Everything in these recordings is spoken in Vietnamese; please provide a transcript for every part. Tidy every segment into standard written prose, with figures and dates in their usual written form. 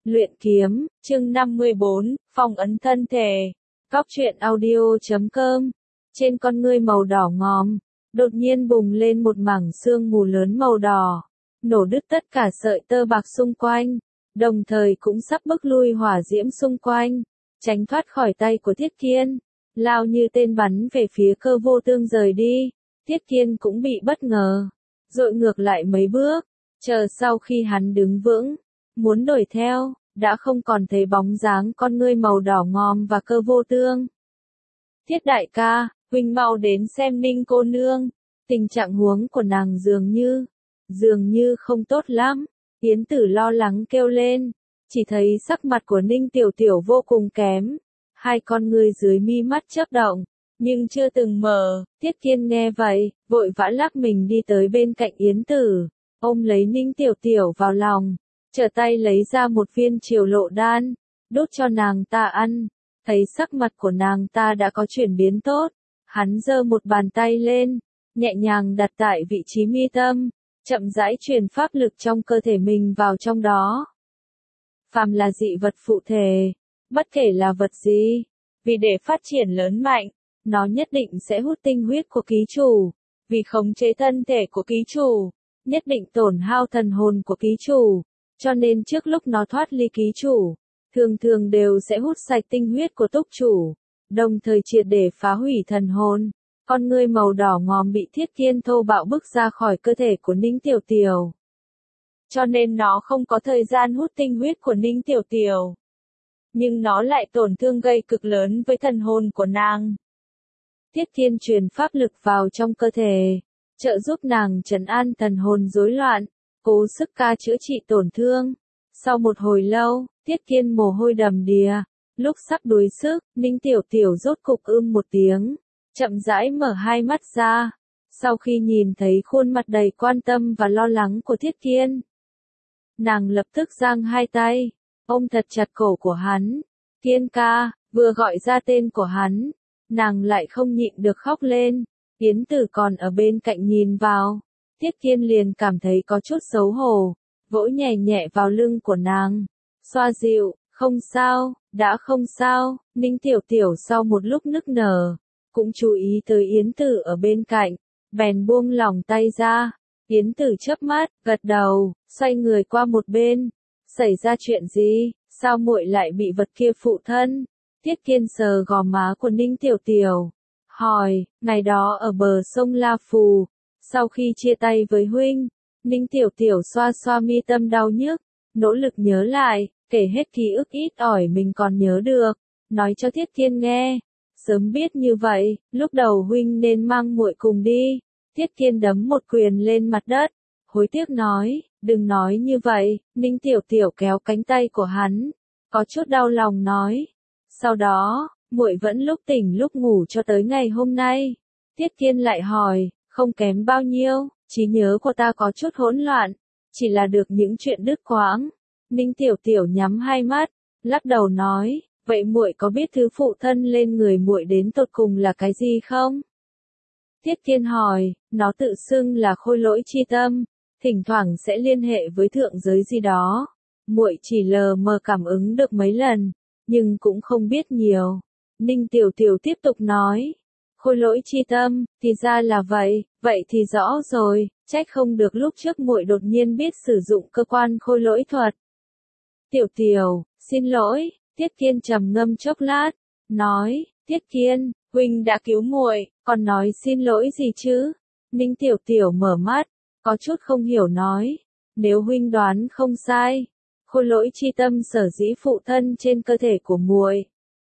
Luyện kiếm, chương 54, phong ấn thân thể. Cóc truyện audio.com. Trên con ngươi màu đỏ ngòm, đột nhiên bùng lên một mảng sương mù lớn màu đỏ, nổ đứt tất cả sợi tơ bạc xung quanh, đồng thời cũng sắp bức lui hỏa diễm xung quanh, tránh thoát khỏi tay của Thiết Kiên, lao như tên bắn về phía Cơ Vô Tương rời đi. Thiết Kiên cũng bị bất ngờ, dội ngược lại mấy bước, chờ sau khi hắn đứng vững, muốn đuổi theo, đã không còn thấy bóng dáng con ngươi màu đỏ ngòm và Cơ Vô Tương. Thiết đại ca, huynh mau đến xem Ninh cô nương, tình trạng huống của nàng dường như không tốt lắm. Yến Tử lo lắng kêu lên, chỉ thấy sắc mặt của Ninh Tiểu Tiểu vô cùng kém, hai con ngươi dưới mi mắt chớp động, nhưng chưa từng mở. Thiết Kiên nghe vậy, vội vã lắc mình đi tới bên cạnh Yến Tử, ôm lấy Ninh Tiểu Tiểu vào lòng, trở tay lấy ra một viên triều lộ đan, đút cho nàng ta ăn. Thấy sắc mặt của nàng ta đã có chuyển biến tốt, hắn giơ một bàn tay lên, nhẹ nhàng đặt tại vị trí mi tâm, chậm rãi truyền pháp lực trong cơ thể mình vào trong đó. Phàm là dị vật phụ thể, bất kể là vật gì, vì để phát triển lớn mạnh, nó nhất định sẽ hút tinh huyết của ký chủ, vì khống chế thân thể của ký chủ, nhất định tổn hao thần hồn của ký chủ, cho nên trước lúc nó thoát ly ký chủ, thường đều sẽ hút sạch tinh huyết của túc chủ, đồng thời triệt để phá hủy thần hồn. Con ngươi màu đỏ ngòm bị Thiết Kiên thô bạo bức ra khỏi cơ thể của Ninh Tiểu Tiểu. Cho nên nó không có thời gian hút tinh huyết của Ninh Tiểu Tiểu. Nhưng nó lại tổn thương gây cực lớn với thần hồn của nàng. Thiết Kiên truyền pháp lực vào trong cơ thể, trợ giúp nàng trấn an thần hồn rối loạn, cố sức ca chữa trị tổn thương. Sau một hồi lâu, Thiết Kiên mồ hôi đầm đìa, lúc sắp đuối sức, Ninh Tiểu Tiểu rốt cục một tiếng, chậm rãi mở hai mắt ra. Sau khi nhìn thấy khuôn mặt đầy quan tâm và lo lắng của Thiết Kiên, nàng lập tức giang hai tay, ôm thật chặt cổ của hắn. Kiên ca, vừa gọi ra tên của hắn, nàng lại không nhịn được khóc lên. Yến Tử còn ở bên cạnh nhìn vào, Thiết Kiên liền cảm thấy có chút xấu hổ, vỗ nhẹ nhẹ vào lưng của nàng, xoa dịu, không sao, đã không sao. Ninh Tiểu Tiểu sau một lúc nức nở, cũng chú ý tới Yến Tử ở bên cạnh, bèn buông lỏng tay ra. Yến Tử chớp mắt, gật đầu, xoay người qua một bên. Xảy ra chuyện gì, sao muội lại bị vật kia phụ thân? Thiết Kiên sờ gò má của Ninh Tiểu Tiểu, hỏi. Ngày đó ở bờ sông La Phù, sau khi chia tay với huynh, Ninh Tiểu Tiểu xoa xoa mi tâm đau nhức, nỗ lực nhớ lại, kể hết ký ức ít ỏi mình còn nhớ được, nói cho Thiết Kiên nghe. Sớm biết như vậy, lúc đầu huynh nên mang muội cùng đi. Thiết Kiên đấm một quyền lên mặt đất, hối tiếc nói, đừng nói như vậy. Ninh Tiểu Tiểu kéo cánh tay của hắn, có chút đau lòng nói. Sau đó, muội vẫn lúc tỉnh lúc ngủ cho tới ngày hôm nay. Thiết Kiên lại hỏi, không kém bao nhiêu, trí nhớ của ta có chút hỗn loạn, chỉ là được những chuyện đứt quãng. Ninh Tiểu Tiểu nhắm hai mắt, lắc đầu nói, vậy muội có biết thứ phụ thân lên người muội đến tột cùng là cái gì không? Thiết Kiên hỏi, nó tự xưng là khôi lỗi chi tâm, thỉnh thoảng sẽ liên hệ với thượng giới gì đó. Muội chỉ lờ mờ cảm ứng được mấy lần, nhưng cũng không biết nhiều. Ninh Tiểu Tiểu tiếp tục nói, khôi lỗi chi tâm, thì ra là vậy, vậy thì rõ rồi, trách không được lúc trước muội đột nhiên biết sử dụng cơ quan khôi lỗi thuật. Tiểu Tiểu, xin lỗi. Thiết Kiên trầm ngâm chốc lát, nói, Thiết Kiên, huynh đã cứu muội, còn nói xin lỗi gì chứ? Ninh Tiểu Tiểu mở mắt, có chút không hiểu nói, nếu huynh đoán không sai, khôi lỗi chi tâm sở dĩ phụ thân trên cơ thể của muội,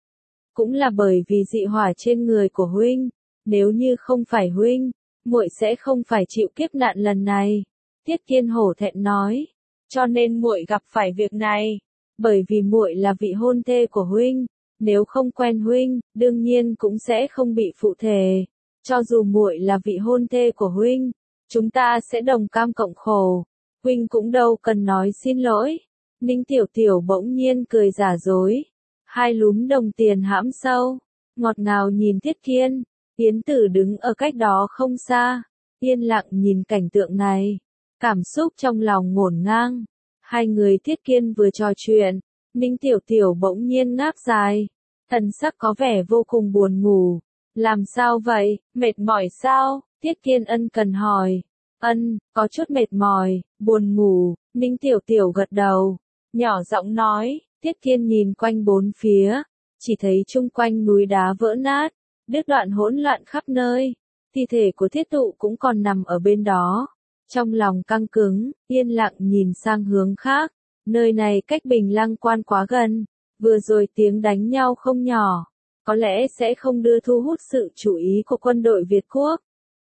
cũng là bởi vì dị hỏa trên người của huynh, nếu như không phải huynh, muội sẽ không phải chịu kiếp nạn lần này. Thiết Kiên hổ thẹn nói, cho nên muội gặp phải việc này, bởi vì muội là vị hôn thê của huynh, nếu không quen huynh, đương nhiên cũng sẽ không bị phụ thể. Cho dù muội là vị hôn thê của huynh, chúng ta sẽ đồng cam cộng khổ, huynh cũng đâu cần nói xin lỗi. Ninh Tiểu Tiểu bỗng nhiên cười giả dối, hai lúm đồng tiền hãm sâu, ngọt ngào nhìn Thiết Kiên. Yến Tử đứng ở cách đó không xa, yên lặng nhìn cảnh tượng này, cảm xúc trong lòng ngổn ngang. Hai người Thiết Kiên vừa trò chuyện, Ninh Tiểu Tiểu bỗng nhiên ngáp dài, thần sắc có vẻ vô cùng buồn ngủ. Làm sao vậy, mệt mỏi sao? Tiết Kiên ân cần hỏi. Ân, có chút mệt mỏi, buồn ngủ, Ninh Tiểu Tiểu gật đầu, nhỏ giọng nói. Tiết Kiên nhìn quanh bốn phía, chỉ thấy chung quanh núi đá vỡ nát, đứt đoạn hỗn loạn khắp nơi, thi thể của Thiết Tụ cũng còn nằm ở bên đó. Trong lòng căng cứng, yên lặng nhìn sang hướng khác, nơi này cách Bình Lăng Quan quá gần, vừa rồi tiếng đánh nhau không nhỏ, có lẽ sẽ không đưa thu hút sự chú ý của quân đội Việt Quốc.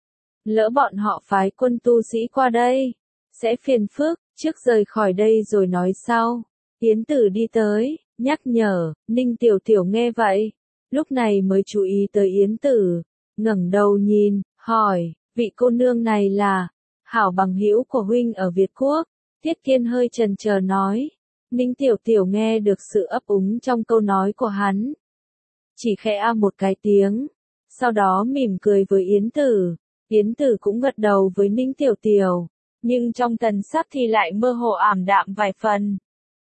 Lỡ bọn họ phái quân tu sĩ qua đây, sẽ phiền phức, trước rời khỏi đây rồi nói sau. Yến Tử đi tới, nhắc nhở. Ninh Tiểu Tiểu nghe vậy, lúc này mới chú ý tới Yến Tử, ngẩng đầu nhìn, hỏi, vị cô nương này là hảo bằng hữu của huynh ở Việt Quốc. Tiết Kiên hơi chần chờ nói. Ninh Tiểu Tiểu nghe được sự ấp úng trong câu nói của hắn, chỉ khẽ a một cái tiếng, sau đó mỉm cười với Yến Tử. Yến Tử cũng gật đầu với Ninh Tiểu Tiểu, nhưng trong thần sắc thì lại mơ hồ ảm đạm vài phần.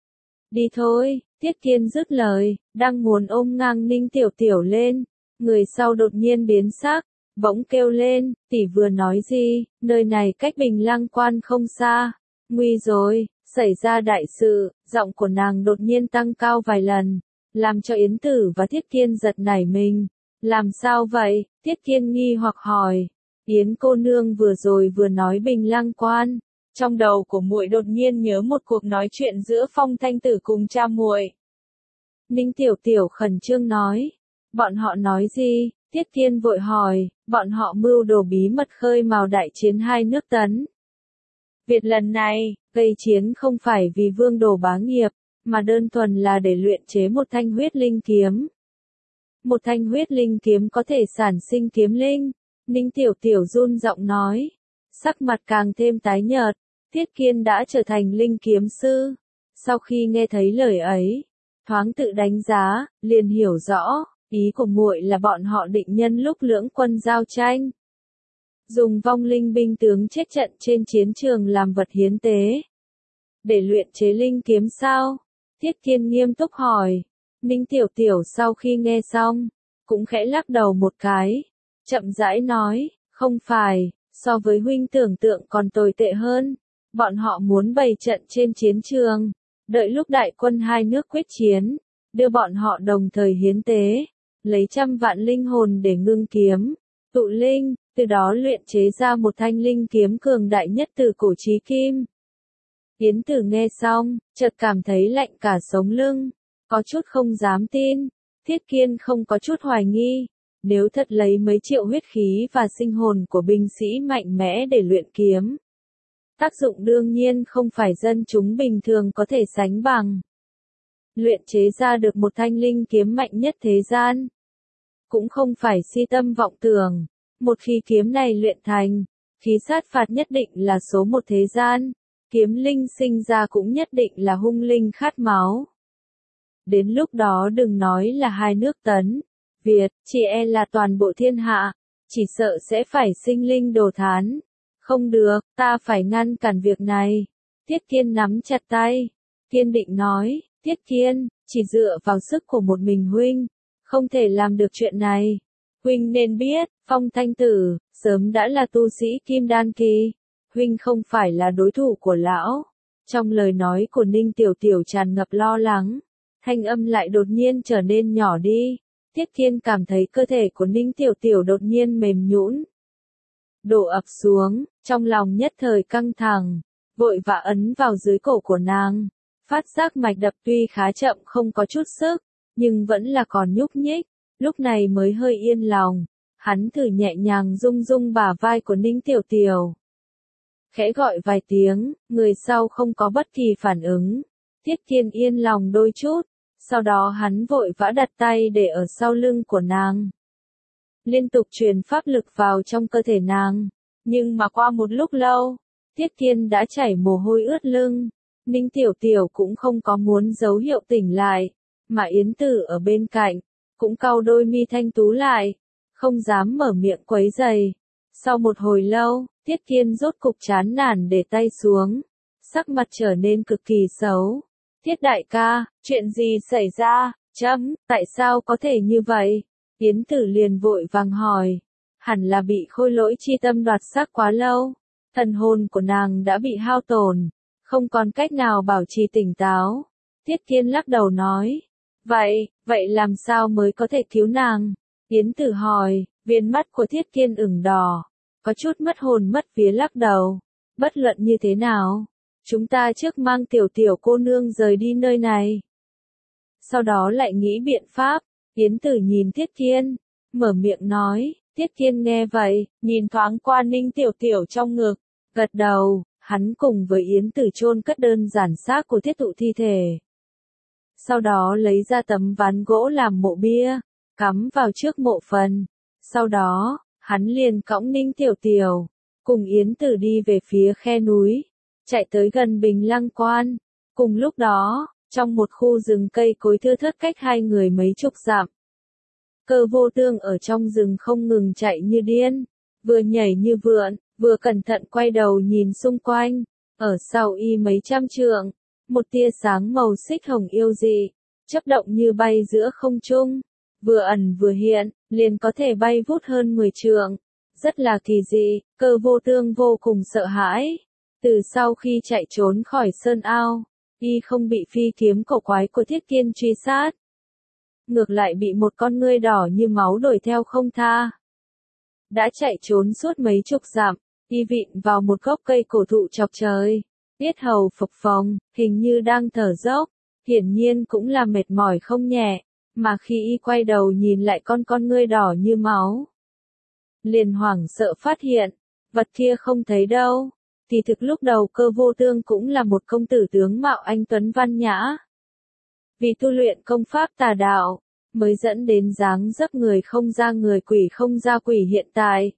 Đi thôi, Tiết Kiên dứt lời, đang muốn ôm ngang Ninh Tiểu Tiểu lên, người sau đột nhiên biến sắc, bỗng kêu lên, tỷ vừa nói gì, nơi này cách Bình Lăng Quan không xa, nguy rồi, xảy ra đại sự. Giọng của nàng đột nhiên tăng cao vài lần, làm cho Yến Tử và Tiết Kiên giật nảy mình. Làm sao vậy? Tiết Kiên nghi hoặc hỏi. Yến cô nương vừa rồi vừa nói Bình Lăng Quan. Trong đầu của muội đột nhiên nhớ một cuộc nói chuyện giữa Phong Thanh Tử cùng cha muội. Ninh Tiểu Tiểu khẩn trương nói. Bọn họ nói gì? Tiết Kiên vội hỏi. Bọn họ mưu đồ bí mật khơi mào đại chiến hai nước Tấn Việt lần này, gây chiến không phải vì vương đồ bá nghiệp, mà đơn thuần là để luyện chế một thanh huyết linh kiếm. Một thanh huyết linh kiếm có thể sản sinh kiếm linh. Ninh Tiểu Tiểu run giọng nói. Sắc mặt càng thêm tái nhợt. Tiết Kiên đã trở thành linh kiếm sư. Sau khi nghe thấy lời ấy, thoáng tự đánh giá, liền hiểu rõ, ý của muội là bọn họ định nhân lúc lưỡng quân giao tranh, dùng vong linh binh tướng chết trận trên chiến trường làm vật hiến tế, để luyện chế linh kiếm sao? Tiết Kiên nghiêm túc hỏi. Ninh Tiểu Tiểu sau khi nghe xong, cũng khẽ lắc đầu một cái, chậm rãi nói, không phải, so với huynh tưởng tượng còn tồi tệ hơn. Bọn họ muốn bày trận trên chiến trường, đợi lúc đại quân hai nước quyết chiến, đưa bọn họ đồng thời hiến tế, lấy 100 vạn linh hồn để ngưng kiếm, tụ linh, từ đó luyện chế ra một thanh linh kiếm cường đại nhất từ cổ chí kim. Yến Tử nghe xong, chợt cảm thấy lạnh cả sống lưng, có chút không dám tin. Tiết Kiên không có chút hoài nghi, nếu thật lấy mấy triệu huyết khí và sinh hồn của binh sĩ mạnh mẽ để luyện kiếm, tác dụng đương nhiên không phải dân chúng bình thường có thể sánh bằng. Luyện chế ra được một thanh linh kiếm mạnh nhất thế gian, cũng không phải si tâm vọng tưởng. Một khi kiếm này luyện thành, khí sát phạt nhất định là số một thế gian, kiếm linh sinh ra cũng nhất định là hung linh khát máu. Đến lúc đó đừng nói là hai nước Tấn Việt, chỉ e là toàn bộ thiên hạ, chỉ sợ sẽ phải sinh linh đồ thán. Không được, ta phải ngăn cản việc này. Tiết Kiên nắm chặt tay, kiên định nói. Tiết Kiên, chỉ dựa vào sức của một mình huynh, không thể làm được chuyện này. Huynh nên biết, Phong Thanh Tử, sớm đã là tu sĩ Kim Đan Kỳ. Huynh không phải là đối thủ của lão. Trong lời nói của Ninh Tiểu Tiểu tràn ngập lo lắng, thanh âm lại đột nhiên trở nên nhỏ đi. Tiết Kiên cảm thấy cơ thể của Ninh Tiểu Tiểu đột nhiên mềm nhũn, đổ ập xuống, trong lòng nhất thời căng thẳng, vội vã ấn vào dưới cổ của nàng. Phát giác mạch đập tuy khá chậm không có chút sức, nhưng vẫn là còn nhúc nhích, lúc này mới hơi yên lòng. Hắn thử nhẹ nhàng rung rung bả vai của Ninh Tiểu Tiểu, khẽ gọi vài tiếng, người sau không có bất kỳ phản ứng. Tiết Kiên yên lòng đôi chút, sau đó hắn vội vã đặt tay để ở sau lưng của nàng, liên tục truyền pháp lực vào trong cơ thể nàng. Nhưng mà qua một lúc lâu, Tiết Kiên đã chảy mồ hôi ướt lưng. Ninh Tiểu Tiểu cũng không có muốn dấu hiệu tỉnh lại, mà Yến Tử ở bên cạnh, cũng cau đôi mi thanh tú lại, không dám mở miệng quấy rầy. Sau một hồi lâu, Tiết Kiên rốt cục chán nản để tay xuống, sắc mặt trở nên cực kỳ xấu. Thiết đại ca, chuyện gì xảy ra, tại sao có thể như vậy? Yến Tử liền vội vàng hỏi. Hẳn là bị khôi lỗi chi tâm đoạt xác quá lâu. Thần hồn của nàng đã bị hao tổn, không còn cách nào bảo trì tỉnh táo. Thiết Kiên lắc đầu nói. Vậy làm sao mới có thể cứu nàng? Yến Tử hỏi, viên mắt của Thiết Kiên ửng đỏ, có chút mất hồn mất vía lắc đầu. Bất luận như thế nào, chúng ta trước mang tiểu tiểu cô nương rời đi nơi này. Sau đó lại nghĩ biện pháp. Yến Tử nhìn Thiết Kiên, mở miệng nói. Thiết Kiên nghe vậy, nhìn thoáng qua Ninh Tiểu Tiểu trong ngực, gật đầu. Hắn cùng với Yến Tử chôn cất đơn giản xác của Thiết Thụ thi thể. Sau đó lấy ra tấm ván gỗ làm mộ bia, cắm vào trước mộ phần. Sau đó, hắn liền cõng Ninh Tiểu Tiểu, cùng Yến Tử đi về phía khe núi, chạy tới gần Bình Lăng Quan. Cùng lúc đó, trong một khu rừng cây cối thưa thớt cách hai người mấy chục dặm. Cơ Vô Tương ở trong rừng không ngừng chạy như điên, vừa nhảy như vượn, vừa cẩn thận quay đầu nhìn xung quanh. Ở sau y mấy trăm trượng, một tia sáng màu xích hồng yêu dị, chớp động như bay giữa không trung, vừa ẩn vừa hiện, liền có thể bay vút hơn 10 trượng. Rất là kỳ dị, Cơ Vô Tương vô cùng sợ hãi. Từ sau khi chạy trốn khỏi sơn ao, y không bị phi kiếm cổ quái của Thiết Kiên truy sát. Ngược lại bị một con ngươi đỏ như máu đuổi theo không tha. Đã chạy trốn suốt mấy chục dặm, y vịn vào một gốc cây cổ thụ chọc trời. Yết hầu phập phồng, hình như đang thở dốc, hiển nhiên cũng là mệt mỏi không nhẹ, mà khi y quay đầu nhìn lại con ngươi đỏ như máu, liền hoảng sợ phát hiện, vật kia không thấy đâu. Thì thực lúc đầu Cơ Vô Tương cũng là một công tử tướng mạo anh tuấn văn nhã. Vì tu luyện công pháp tà đạo, mới dẫn đến dáng dấp người không ra người quỷ không ra quỷ hiện tại.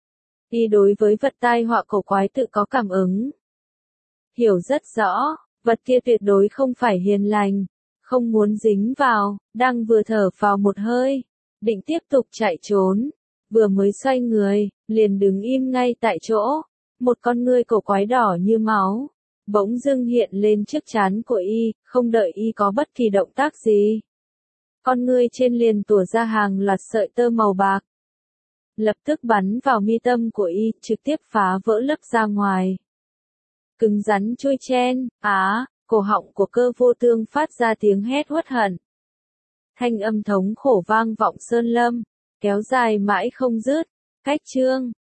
Y đối với vật tai họa cổ quái tự có cảm ứng. Hiểu rất rõ, vật kia tuyệt đối không phải hiền lành, không muốn dính vào, đang vừa thở vào một hơi, định tiếp tục chạy trốn, vừa mới xoay người, liền đứng im ngay tại chỗ. Một con ngươi cổ quái đỏ như máu, bỗng dưng hiện lên trước trán của y, không đợi y có bất kỳ động tác gì. Con ngươi trên liền tủa ra hàng loạt sợi tơ màu bạc. Lập tức bắn vào mi tâm của y, trực tiếp phá vỡ lớp ra ngoài. Cứng rắn chui chen, cổ họng của Cơ Vô Tương phát ra tiếng hét uất hận. Thanh âm thống khổ vang vọng sơn lâm, kéo dài mãi không dứt. Cách chương